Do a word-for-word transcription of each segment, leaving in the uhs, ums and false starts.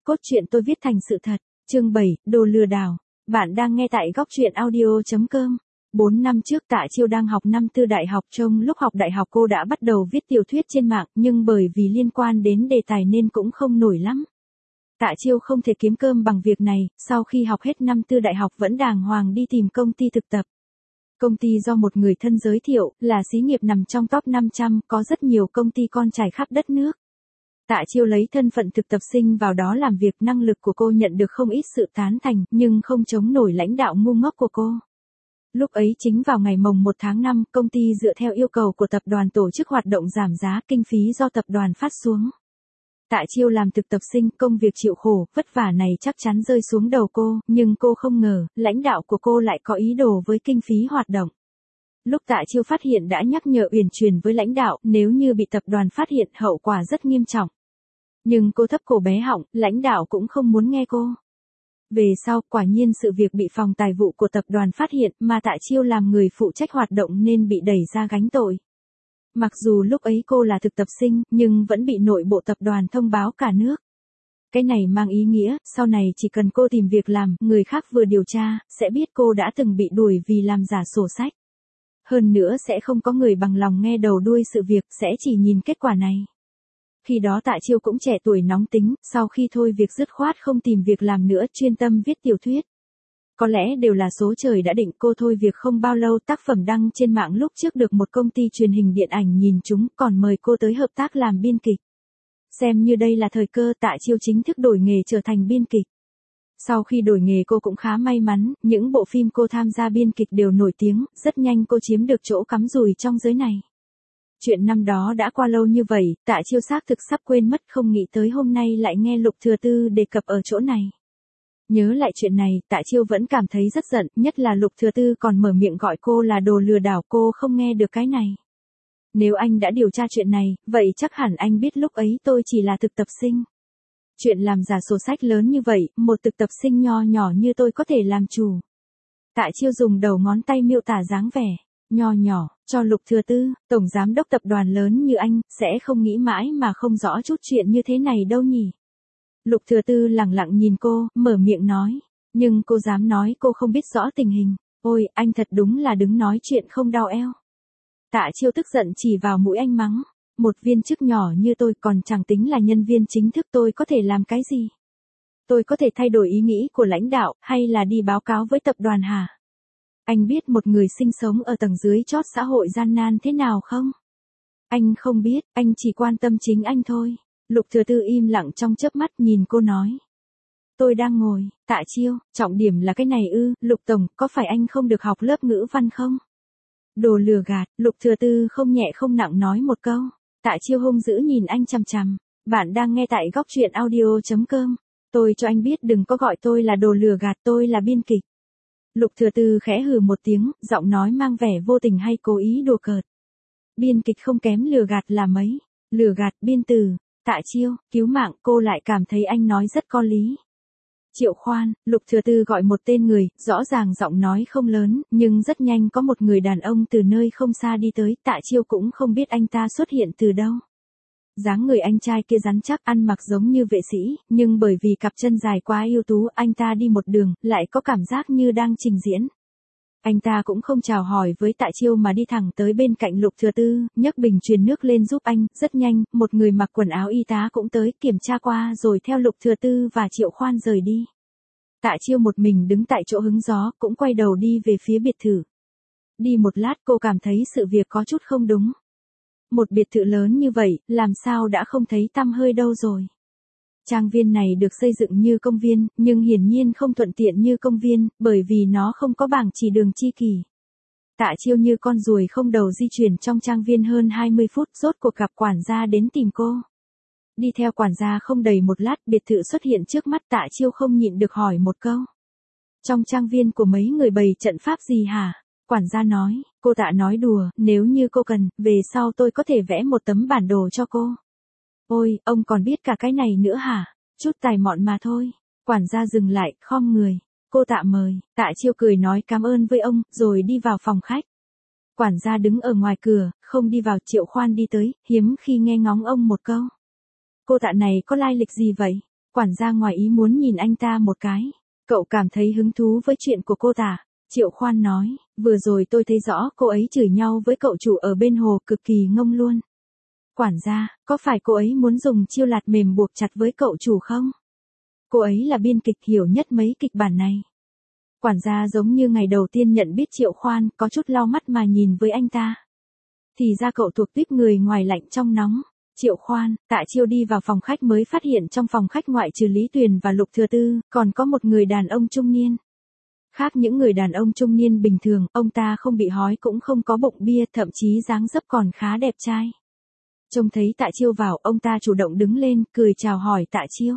cốt truyện tôi viết thành sự thật. Chương bảy, đồ lừa đảo. Bạn đang nghe tại góc truyện audio chấm com. Bốn năm trước Tạ Chiêu đang học năm tư đại học, trong lúc học đại học cô đã bắt đầu viết tiểu thuyết trên mạng, nhưng bởi vì liên quan đến đề tài nên cũng không nổi lắm. Tạ Chiêu không thể kiếm cơm bằng việc này, sau khi học hết năm tư đại học vẫn đàng hoàng đi tìm công ty thực tập. Công ty do một người thân giới thiệu, là xí nghiệp nằm trong top năm trăm, có rất nhiều công ty con trải khắp đất nước. Tạ Chiêu lấy thân phận thực tập sinh vào đó làm việc, năng lực của cô nhận được không ít sự tán thành, nhưng không chống nổi lãnh đạo ngu ngốc của cô. Lúc ấy chính vào ngày mồng một tháng năm, công ty dựa theo yêu cầu của tập đoàn tổ chức hoạt động giảm giá, kinh phí do tập đoàn phát xuống. Tạ Chiêu làm thực tập sinh, công việc chịu khổ, vất vả này chắc chắn rơi xuống đầu cô, nhưng cô không ngờ, lãnh đạo của cô lại có ý đồ với kinh phí hoạt động. Lúc Tạ Chiêu phát hiện đã nhắc nhở uyển chuyển với lãnh đạo, nếu như bị tập đoàn phát hiện hậu quả rất nghiêm trọng. Nhưng cô thấp cổ bé họng, lãnh đạo cũng không muốn nghe cô. Về sau, quả nhiên sự việc bị phòng tài vụ của tập đoàn phát hiện, mà Tạ Chiêu làm người phụ trách hoạt động nên bị đẩy ra gánh tội. Mặc dù lúc ấy cô là thực tập sinh, nhưng vẫn bị nội bộ tập đoàn thông báo cả nước. Cái này mang ý nghĩa, sau này chỉ cần cô tìm việc làm, người khác vừa điều tra, sẽ biết cô đã từng bị đuổi vì làm giả sổ sách. Hơn nữa sẽ không có người bằng lòng nghe đầu đuôi sự việc, sẽ chỉ nhìn kết quả này. Khi đó Tạ Chiêu cũng trẻ tuổi nóng tính, sau khi thôi việc dứt khoát không tìm việc làm nữa, chuyên tâm viết tiểu thuyết. Có lẽ đều là số trời đã định, cô thôi việc không bao lâu tác phẩm đăng trên mạng lúc trước được một công ty truyền hình điện ảnh nhìn trúng, còn mời cô tới hợp tác làm biên kịch. Xem như đây là thời cơ, Tạ Chiêu chính thức đổi nghề trở thành biên kịch. Sau khi đổi nghề cô cũng khá may mắn, những bộ phim cô tham gia biên kịch đều nổi tiếng, rất nhanh cô chiếm được chỗ cắm rùi trong giới này. Chuyện năm đó đã qua lâu như vậy, Tạ Chiêu xác thực sắp quên mất, không nghĩ tới hôm nay lại nghe Lục Thừa Tư đề cập ở chỗ này. Nhớ lại chuyện này, Tạ Chiêu vẫn cảm thấy rất giận, nhất là Lục Thừa Tư còn mở miệng gọi cô là đồ lừa đảo, cô không nghe được cái này. Nếu anh đã điều tra chuyện này, vậy chắc hẳn anh biết lúc ấy tôi chỉ là thực tập sinh. Chuyện làm giả sổ sách lớn như vậy, một thực tập sinh nho nhỏ như tôi có thể làm chủ. Tạ Chiêu dùng đầu ngón tay miêu tả dáng vẻ nho nhỏ cho Lục Thừa Tư, tổng giám đốc tập đoàn lớn như anh, sẽ không nghĩ mãi mà không rõ chút chuyện như thế này đâu nhỉ. Lục Thừa Tư lẳng lặng nhìn cô, mở miệng nói, nhưng cô dám nói cô không biết rõ tình hình. Ôi, anh thật đúng là đứng nói chuyện không đau eo. Tạ Chiêu tức giận chỉ vào mũi anh mắng, một viên chức nhỏ như tôi còn chẳng tính là nhân viên chính thức, tôi có thể làm cái gì? Tôi có thể thay đổi ý nghĩ của lãnh đạo, hay là đi báo cáo với tập đoàn hả? Anh biết một người sinh sống ở tầng dưới chót xã hội gian nan thế nào không? Anh không biết, anh chỉ quan tâm chính anh thôi. Lục Thừa Tư im lặng trong chớp mắt, nhìn cô nói. Tôi đang ngồi. Tạ Chiêu, trọng điểm là cái này ư? Lục Tổng, có phải anh không được học lớp ngữ văn không? Đồ lừa gạt. Lục Thừa Tư không nhẹ không nặng nói một câu. Tạ Chiêu hung dữ nhìn anh chằm chằm. Bạn đang nghe tại góc truyện audio chấm com. Tôi cho anh biết đừng có gọi tôi là đồ lừa gạt, tôi là biên kịch. Lục Thừa Tư khẽ hừ một tiếng, giọng nói mang vẻ vô tình hay cố ý đùa cợt. Biên kịch không kém lừa gạt là mấy. Lừa gạt, biên từ. Tạ Chiêu, cứu mạng, cô lại cảm thấy anh nói rất có lý. Triệu Khoan. Lục Thừa Tư gọi một tên người, rõ ràng giọng nói không lớn, nhưng rất nhanh có một người đàn ông từ nơi không xa đi tới, Tạ Chiêu cũng không biết anh ta xuất hiện từ đâu. Dáng người anh trai kia rắn chắc, ăn mặc giống như vệ sĩ, nhưng bởi vì cặp chân dài quá ưu tú, anh ta đi một đường, lại có cảm giác như đang trình diễn. Anh ta cũng không chào hỏi với Tạ Chiêu mà đi thẳng tới bên cạnh Lục Thừa Tư, nhấc bình truyền nước lên giúp anh, rất nhanh, một người mặc quần áo y tá cũng tới, kiểm tra qua rồi theo Lục Thừa Tư và Triệu Khoan rời đi. Tạ Chiêu một mình đứng tại chỗ hứng gió, cũng quay đầu đi về phía biệt thự. Đi một lát cô cảm thấy sự việc có chút không đúng. Một biệt thự lớn như vậy, làm sao đã không thấy tăm hơi đâu rồi. Trang viên này được xây dựng như công viên, nhưng hiển nhiên không thuận tiện như công viên, bởi vì nó không có bảng chỉ đường chi kỷ. Tạ Chiêu như con ruồi không đầu di chuyển trong trang viên hơn hai mươi phút, rốt cuộc gặp quản gia đến tìm cô. Đi theo quản gia không đầy một lát, biệt thự xuất hiện trước mắt, Tạ Chiêu không nhịn được hỏi một câu. Trong trang viên của mấy người bày trận pháp gì hả? Quản gia nói, cô Tạ nói đùa, nếu như cô cần, về sau tôi có thể vẽ một tấm bản đồ cho cô. Ôi, ông còn biết cả cái này nữa hả? Chút tài mọn mà thôi. Quản gia dừng lại, khom người. Cô Tạ mời. Tạ Chiêu cười nói cảm ơn với ông, rồi đi vào phòng khách. Quản gia đứng ở ngoài cửa, không đi vào. Triệu Khoan đi tới, hiếm khi nghe ngóng ông một câu. Cô Tạ này có lai lịch gì vậy? Quản gia ngoài ý muốn nhìn anh ta một cái. Cậu cảm thấy hứng thú với chuyện của cô ta. Triệu Khoan nói, vừa rồi tôi thấy rõ cô ấy chửi nhau với cậu chủ ở bên hồ cực kỳ ngông luôn. Quản gia, có phải cô ấy muốn dùng chiêu lạt mềm buộc chặt với cậu chủ không? Cô ấy là biên kịch hiểu nhất mấy kịch bản này. Quản gia giống như ngày đầu tiên nhận biết Triệu Khoan, có chút lau mắt mà nhìn với anh ta. Thì ra cậu thuộc tiếp người ngoài lạnh trong nóng. Triệu Khoan, Tạ Chiêu đi vào phòng khách mới phát hiện trong phòng khách ngoại trừ Lý Tuyền và Lục Thừa Tư, còn có một người đàn ông trung niên. Khác những người đàn ông trung niên bình thường, ông ta không bị hói cũng không có bụng bia, thậm chí dáng dấp còn khá đẹp trai. Trông thấy Tạ Chiêu vào, ông ta chủ động đứng lên, cười chào hỏi Tạ Chiêu.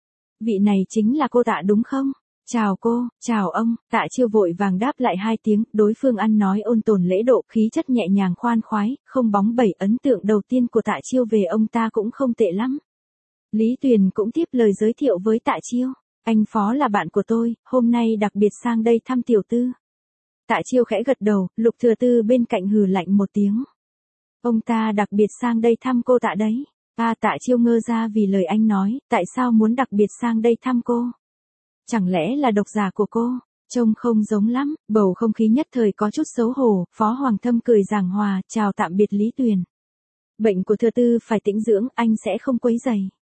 Vị này chính là cô Tạ đúng không? Chào cô, chào ông. Tạ Chiêu vội vàng đáp lại hai tiếng, đối phương ăn nói ôn tồn lễ độ, khí chất nhẹ nhàng khoan khoái, không bóng bẩy. Ấn tượng đầu tiên của Tạ Chiêu về ông ta cũng không tệ lắm. Lý Tuyền cũng tiếp lời giới thiệu với Tạ Chiêu. Anh Phó là bạn của tôi, hôm nay đặc biệt sang đây thăm tiểu tư. Tạ Chiêu khẽ gật đầu, Lục Thừa Tư bên cạnh hừ lạnh một tiếng. Ông ta đặc biệt sang đây thăm cô Tạ đấy. À, Tạ Chiêu ngơ ra vì lời anh nói, tại sao muốn đặc biệt sang đây thăm cô? Chẳng lẽ là độc giả của cô? Trông không giống lắm, bầu không khí nhất thời có chút xấu hổ. Phó Hoàng Thâm cười giảng hòa, chào tạm biệt Lý Tuyền. Bệnh của Thừa Tư phải tĩnh dưỡng, anh sẽ không quấy rầy.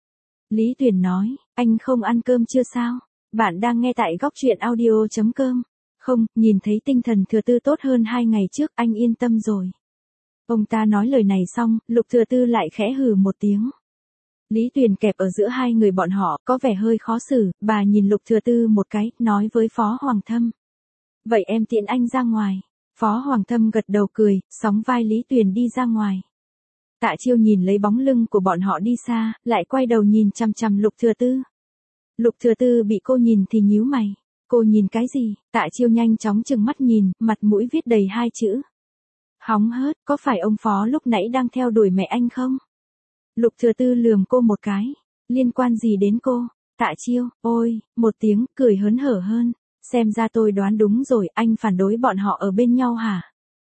Lý Tuyền nói, anh không ăn cơm chưa sao? Bạn đang nghe tại góc truyện audio chấm com. Không, nhìn thấy tinh thần Thừa Tư tốt hơn hai ngày trước, anh yên tâm rồi. Ông ta nói lời này xong, Lục Thừa Tư lại khẽ hừ một tiếng. Lý Tuyền kẹp ở giữa hai người bọn họ, có vẻ hơi khó xử, bà nhìn Lục Thừa Tư một cái, nói với Phó Hoàng Thâm. Vậy em tiễn anh ra ngoài. Phó Hoàng Thâm gật đầu cười, sóng vai Lý Tuyền đi ra ngoài. Tạ Chiêu nhìn lấy bóng lưng của bọn họ đi xa, lại quay đầu nhìn chằm chằm Lục Thừa Tư. Lục Thừa Tư bị cô nhìn thì nhíu mày. Cô nhìn cái gì? Tạ Chiêu nhanh chóng chừng mắt nhìn, mặt mũi viết đầy hai chữ. Hóng hớt, có phải ông Phó lúc nãy đang theo đuổi mẹ anh không? Lục Thừa Tư lườm cô một cái. Liên quan gì đến cô? Tạ Chiêu, ôi, một tiếng, cười hớn hở hơn. Xem ra tôi đoán đúng rồi, anh phản đối bọn họ ở bên nhau hả?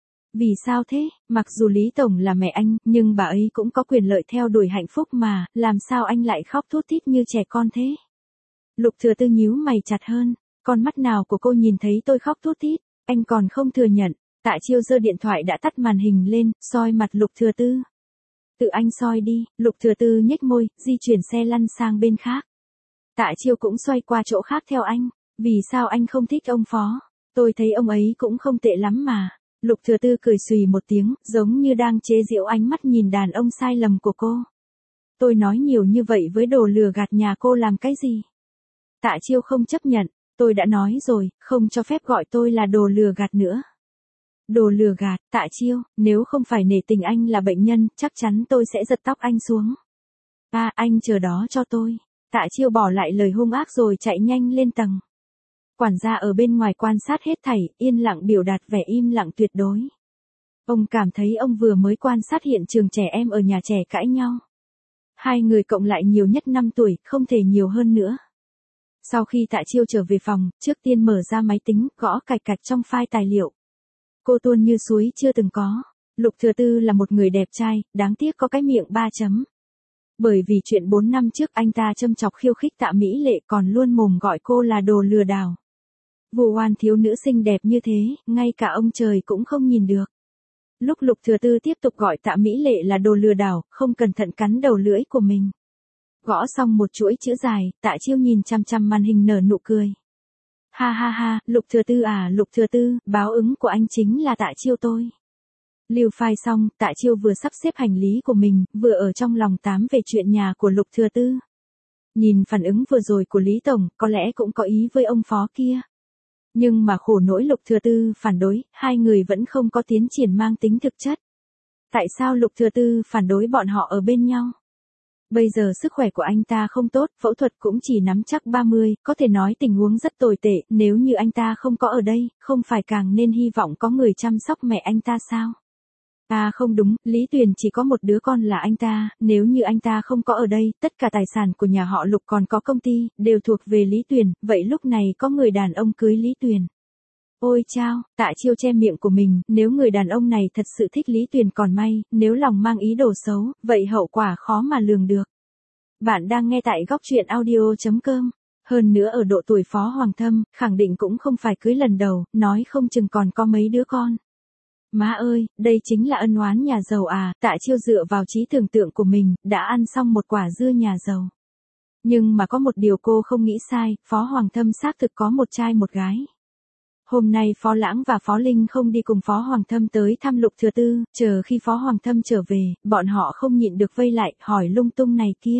Vì sao thế? Mặc dù Lý Tổng là mẹ anh, nhưng bà ấy cũng có quyền lợi theo đuổi hạnh phúc mà, làm sao anh lại khóc thút thít như trẻ con thế? Lục Thừa Tư nhíu mày chặt hơn. Con mắt nào của cô nhìn thấy tôi khóc thút thít? Anh còn không thừa nhận. Tạ Chiêu giơ điện thoại đã tắt màn hình lên, soi mặt Lục Thừa Tư. Tự anh soi đi. Lục Thừa Tư nhếch môi, di chuyển xe lăn sang bên khác. Tạ Chiêu cũng xoay qua chỗ khác theo anh. Vì sao anh không thích ông Phó? Tôi thấy ông ấy cũng không tệ lắm mà. Lục Thừa Tư cười xùy một tiếng, giống như đang chế giễu ánh mắt nhìn đàn ông sai lầm của cô. Tôi nói nhiều như vậy với đồ lừa gạt nhà cô làm cái gì? Tạ Chiêu không chấp nhận. Tôi đã nói rồi, không cho phép gọi tôi là đồ lừa gạt nữa. Đồ lừa gạt, Tạ Chiêu, nếu không phải nể tình anh là bệnh nhân, chắc chắn tôi sẽ giật tóc anh xuống. À, anh chờ đó cho tôi. Tạ Chiêu bỏ lại lời hung ác rồi chạy nhanh lên tầng. Quản gia ở bên ngoài quan sát hết thảy, yên lặng biểu đạt vẻ im lặng tuyệt đối. Ông cảm thấy ông vừa mới quan sát hiện trường trẻ em ở nhà trẻ cãi nhau. Hai người cộng lại nhiều nhất năm tuổi, không thể nhiều hơn nữa. Sau khi Tạ Chiêu trở về phòng, trước tiên mở ra máy tính, gõ cạch cạch trong file tài liệu. Cô tuôn như suối chưa từng có. Lục Thừa Tư là một người đẹp trai, đáng tiếc có cái miệng ba chấm. Bởi vì chuyện bốn năm trước anh ta châm chọc khiêu khích Tạ Mỹ Lệ còn luôn mồm gọi cô là đồ lừa đảo. Vụ oan thiếu nữ xinh đẹp như thế, ngay cả ông trời cũng không nhìn được. Lúc Lục Thừa Tư tiếp tục gọi Tạ Mỹ Lệ là đồ lừa đảo, không cẩn thận cắn đầu lưỡi của mình. Gõ xong một chuỗi chữ dài, Tạ Chiêu nhìn chằm chằm màn hình nở nụ cười. Ha ha ha, Lục Thừa Tư à, Lục Thừa Tư, báo ứng của anh chính là Tạ Chiêu tôi. Lưu file xong, Tạ Chiêu vừa sắp xếp hành lý của mình, vừa ở trong lòng tám về chuyện nhà của Lục Thừa Tư. Nhìn phản ứng vừa rồi của Lý Tổng, có lẽ cũng có ý với ông Phó kia. Nhưng mà khổ nỗi Lục Thừa Tư phản đối, hai người vẫn không có tiến triển mang tính thực chất. Tại sao Lục Thừa Tư phản đối bọn họ ở bên nhau? Bây giờ sức khỏe của anh ta không tốt, phẫu thuật cũng chỉ nắm chắc ba mươi, có thể nói tình huống rất tồi tệ, nếu như anh ta không có ở đây, không phải càng nên hy vọng có người chăm sóc mẹ anh ta sao? À không đúng, Lý Tuyền chỉ có một đứa con là anh ta, nếu như anh ta không có ở đây, tất cả tài sản của nhà họ Lục còn có công ty, đều thuộc về Lý Tuyền, vậy lúc này có người đàn ông cưới Lý Tuyền. Ôi chao, Tạ Chiêu che miệng của mình, nếu người đàn ông này thật sự thích Lý Tuyền còn may, nếu lòng mang ý đồ xấu, vậy hậu quả khó mà lường được. Bạn đang nghe tại góc chuyện audio chấm com. Hơn nữa ở độ tuổi Phó Hoàng Thâm, khẳng định cũng không phải cưới lần đầu, nói không chừng còn có mấy đứa con. Má ơi, đây chính là ân oán nhà giàu à, Tạ Chiêu dựa vào trí tưởng tượng của mình, đã ăn xong một quả dưa nhà giàu. Nhưng mà có một điều cô không nghĩ sai, Phó Hoàng Thâm xác thực có một trai một gái. Hôm nay Phó Lãng và Phó Linh không đi cùng Phó Hoàng Thâm tới thăm Lục Thừa Tư, chờ khi Phó Hoàng Thâm trở về, bọn họ không nhịn được vây lại, hỏi lung tung này kia.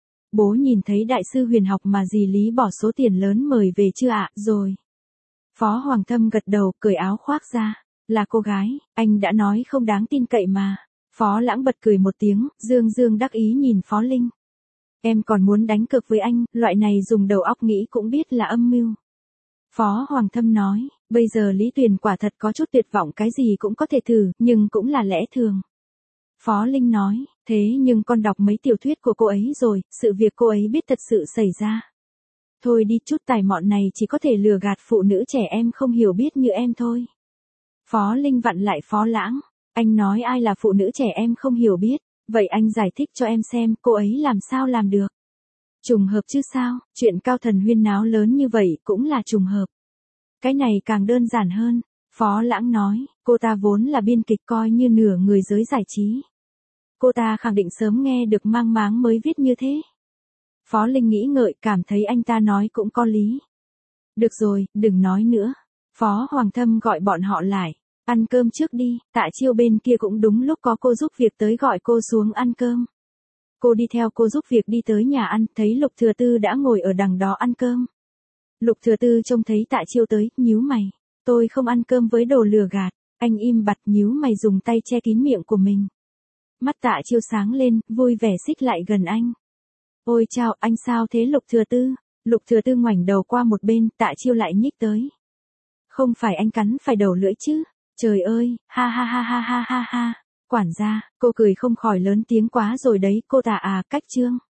Bố nhìn thấy đại sư huyền học mà dì Lý bỏ số tiền lớn mời về chưa ạ? Rồi. Phó Hoàng Thâm gật đầu, cởi áo khoác ra. Là cô gái, anh đã nói không đáng tin cậy mà. Phó Lãng bật cười một tiếng, dương dương đắc ý nhìn Phó Linh. Em còn muốn đánh cược với anh, loại này dùng đầu óc nghĩ cũng biết là âm mưu. Phó Hoàng Thâm nói, bây giờ Lý Tuyền quả thật có chút tuyệt vọng, cái gì cũng có thể thử, nhưng cũng là lẽ thường. Phó Linh nói, thế nhưng con đọc mấy tiểu thuyết của cô ấy rồi, sự việc cô ấy biết thật sự xảy ra. Thôi đi, chút tài mọn này chỉ có thể lừa gạt phụ nữ trẻ em không hiểu biết như em thôi. Phó Linh vặn lại Phó Lãng, anh nói ai là phụ nữ trẻ em không hiểu biết, vậy anh giải thích cho em xem cô ấy làm sao làm được. Trùng hợp chứ sao, chuyện cao thần huyên náo lớn như vậy cũng là trùng hợp. Cái này càng đơn giản hơn, Phó Lãng nói, cô ta vốn là biên kịch coi như nửa người giới giải trí. Cô ta khẳng định sớm nghe được mang máng mới viết như thế. Phó Linh nghĩ ngợi, cảm thấy anh ta nói cũng có lý. Được rồi, đừng nói nữa. Phó Hoàng Thâm gọi bọn họ lại. Ăn cơm trước đi, Tạ Chiêu bên kia cũng đúng lúc có cô giúp việc tới gọi cô xuống ăn cơm. Cô đi theo cô giúp việc đi tới nhà ăn, thấy Lục Thừa Tư đã ngồi ở đằng đó ăn cơm. Lục Thừa Tư trông thấy Tạ Chiêu tới, nhíu mày. Tôi không ăn cơm với đồ lừa gạt. Anh im bặt, nhíu mày dùng tay che kín miệng của mình. Mắt Tạ Chiêu sáng lên, vui vẻ xích lại gần anh. Ôi chào, anh sao thế Lục Thừa Tư? Lục Thừa Tư ngoảnh đầu qua một bên, Tạ Chiêu lại nhích tới. Không phải anh cắn phải đầu lưỡi chứ? Trời ơi, ha ha ha ha ha ha ha. Quản gia, cô cười không khỏi lớn tiếng quá rồi đấy, cô Tạ à, cách trương.